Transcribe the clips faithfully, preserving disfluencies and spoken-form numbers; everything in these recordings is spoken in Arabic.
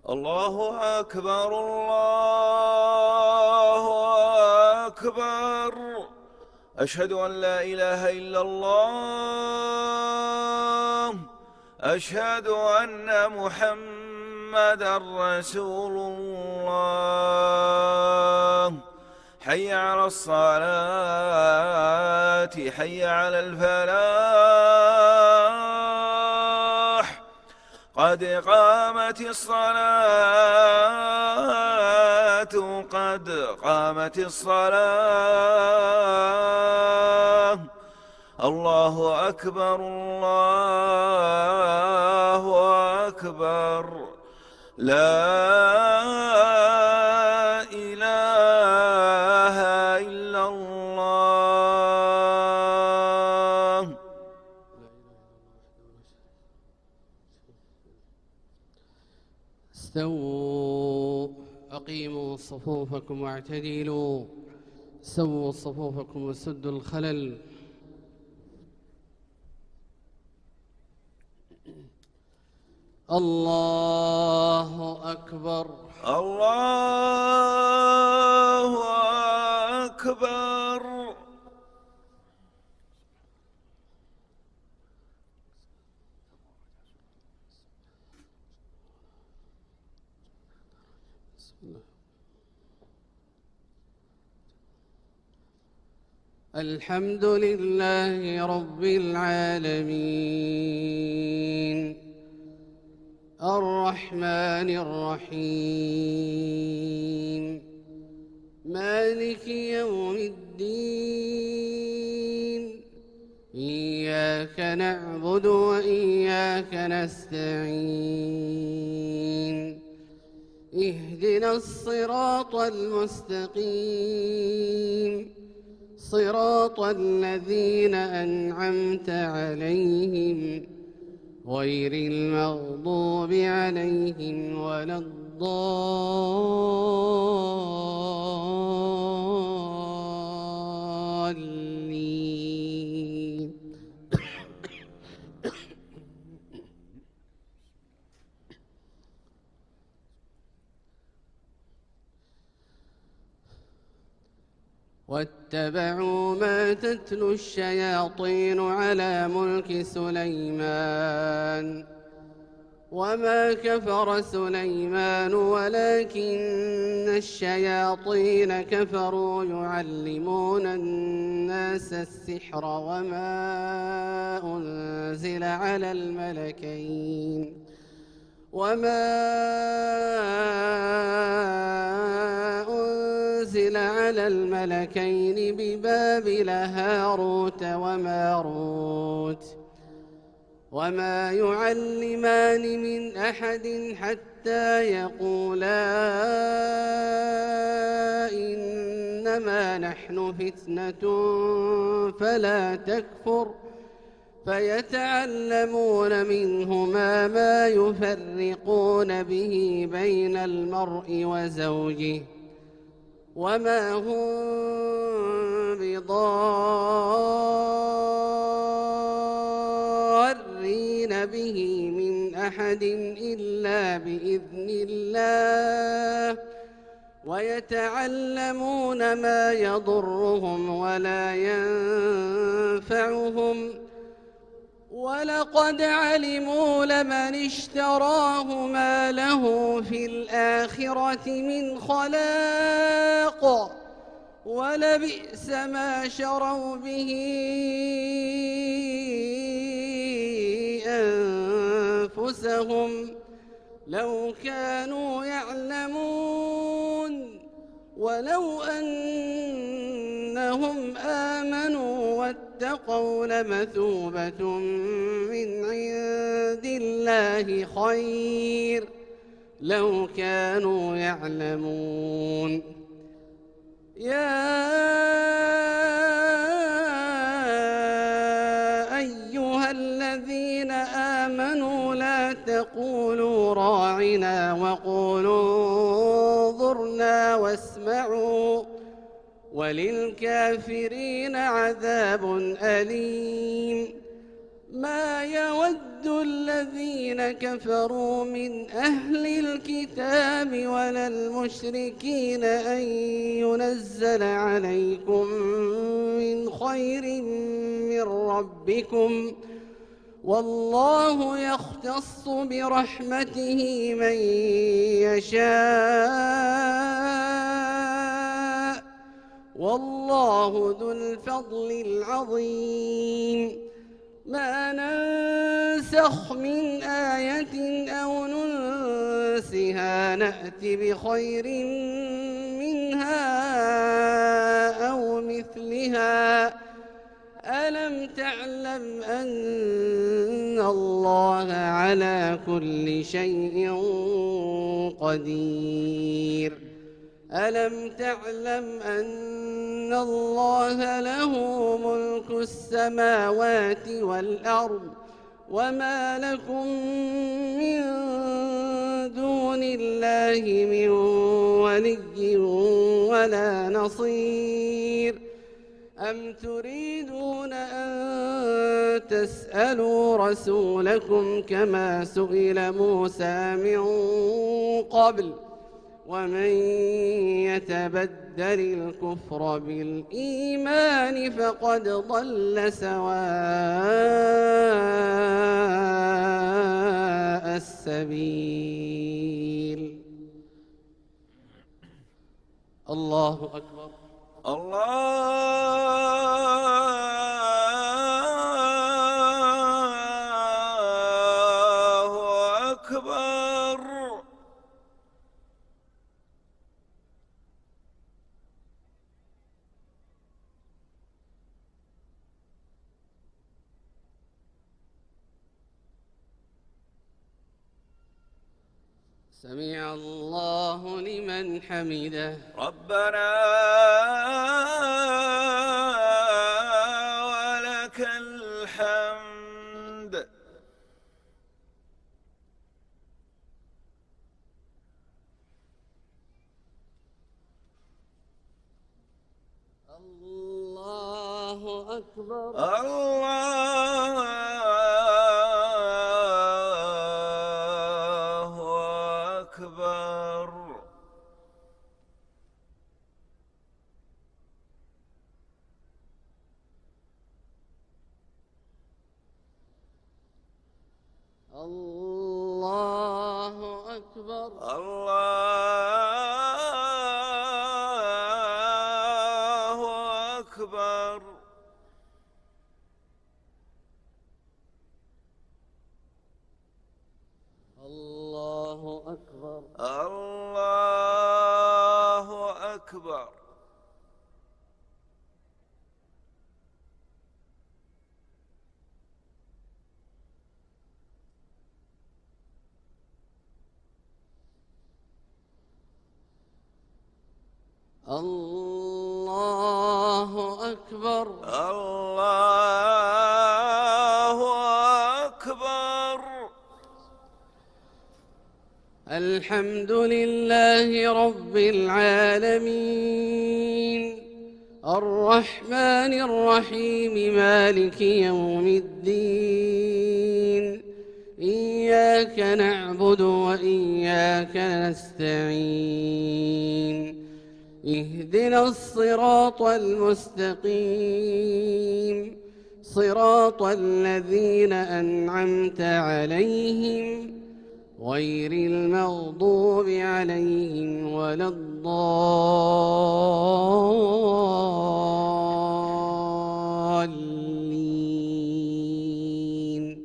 الله أكبر الله أكبر. أشهد أن لا إله إلا الله. أشهد أن محمدًا رسول الله. حي على الصلاة، حي على الفلاح، قد قامت الصلاة، قد قامت الصلاة. الله أكبر الله أكبر. لا إله إلا الله. استووا، أقيموا صفوفكم واعتدلوا، سووا صفوفكم وسدوا الخلل. الله أكبر الله أكبر. الحمد لله رب العالمين، الرحمن الرحيم، مالك يوم الدين. إياك نعبد وإياك نستعين. اهدنا الصراط المستقيم، صراط الذين أنعمت عليهم غير المغضوب عليهم ولا الضالين. واتبعوا ما تتلو الشياطين على ملك سليمان، وما كفر سليمان ولكن الشياطين كفروا يعلمون الناس السحر وما أنزل على الملكين وما أنزل على الملكين ببابل هاروت وماروت وما يعلمان من أحد حتى يقولا إنما نحن فتنة فلا تكفر، فيتعلمون منهما ما يفرقون به بين المرء وزوجه، وما هم بضارين به من أحد إلا بإذن الله، ويتعلمون ما يضرهم ولا ينفعهم، ولقد علموا لمن اشتراه ما له في الآخرة من خلاق، ولبئس ما شروا به أنفسهم لو كانوا يعلمون. ولو أنهم آمنوا واتقوا لمثوبة من عند الله خير لو كانوا يعلمون. يا أيها الذين آمنوا لا تقولوا راعنا وقولوا انظرنا واسمعوا وللكافرين عذاب أليم. ما يود الذين كفروا من أهل الكتاب ولا المشركين أن ينزل عليكم من خير من ربكم والله يختص برحمته من يشاء والله ذو الفضل العظيم ما ننسخ من آية أو ننسها نأت بخير منها أو مثلها ألم تعلم أن الله على كل شيء قدير ألم تعلم أن الله له ملك السماوات والأرض وما لكم من دون الله من ولي ولا نصير أم تريدون أن تسألوا رسولكم كما سئل موسى من قبل ومن يتبدل الكفر بالإيمان فقد ضل سواء السبيل. الله أكبر. الله أكبر. سمع الله لمن حمده. ربنا ولك الحمد. الله أكبر. الله أكبر. الله أكبر. الله أكبر. الله أكبر. الله أكبر. الله أكبر. الله أكبر. الحمد لله رب العالمين الرحمن الرحيم مالك يوم الدين إياك نعبد وإياك نستعين اهدنا الصراط المستقيم صراط الذين أنعمت عليهم غير المغضوب عليهم ولا الضالين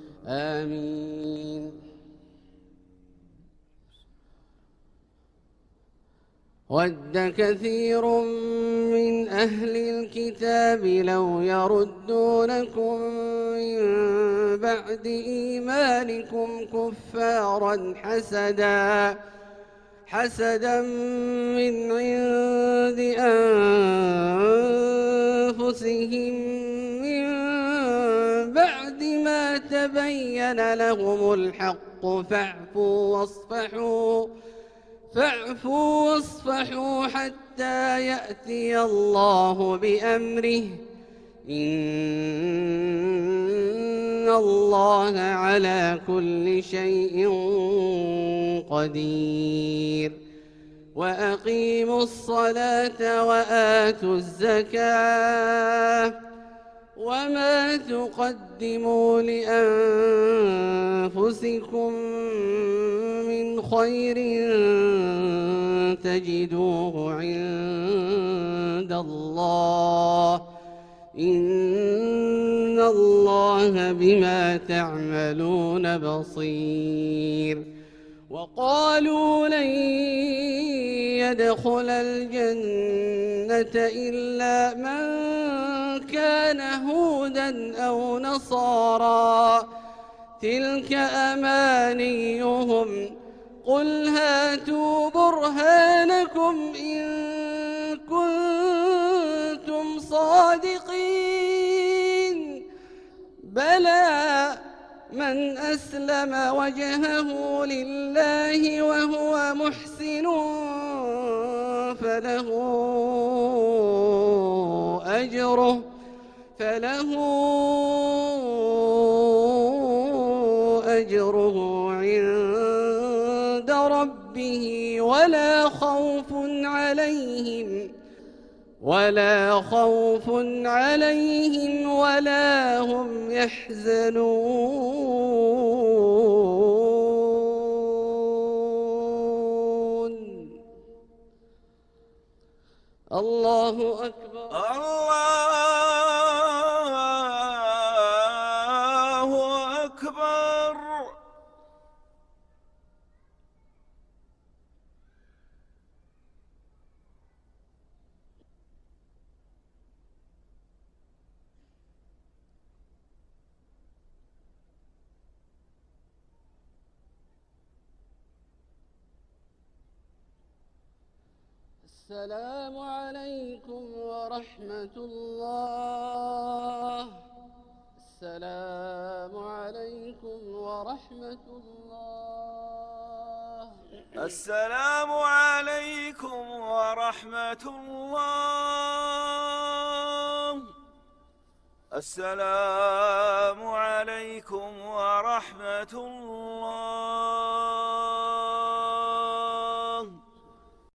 آمين. ود كثير من أهل الكتاب لو يردونكم من بعد إيمانكم كفارا حسدا حسدا من عند أنفسهم من بعد ما تبين لهم الحق فاعفوا واصفحوا فاعفوا واصفحوا حتى يأتي الله بأمره إن الله على كل شيء قدير وأقيموا الصلاة وآتوا الزكاة وما تقدموا لأنفسكم من خير تجدوه عند الله إن الله بما تعملون بصير وقالوا لن يدخل الجنة إلا من كان هودا أو نصارى تلك أمانيهم قل هاتوا برهانكم إن كنتم صادقين بلى من أسلم وجهه لله وهو محسن فله أجره فله أجره عند ربه ولا خوف عليهم ولا خوف عليهم ولا هم يحزنون. الله أكبر. الله أكبر. السلام عليكم ورحمة الله. السلام عليكم ورحمة الله. السلام عليكم ورحمة الله. السلام عليكم ورحمة الله.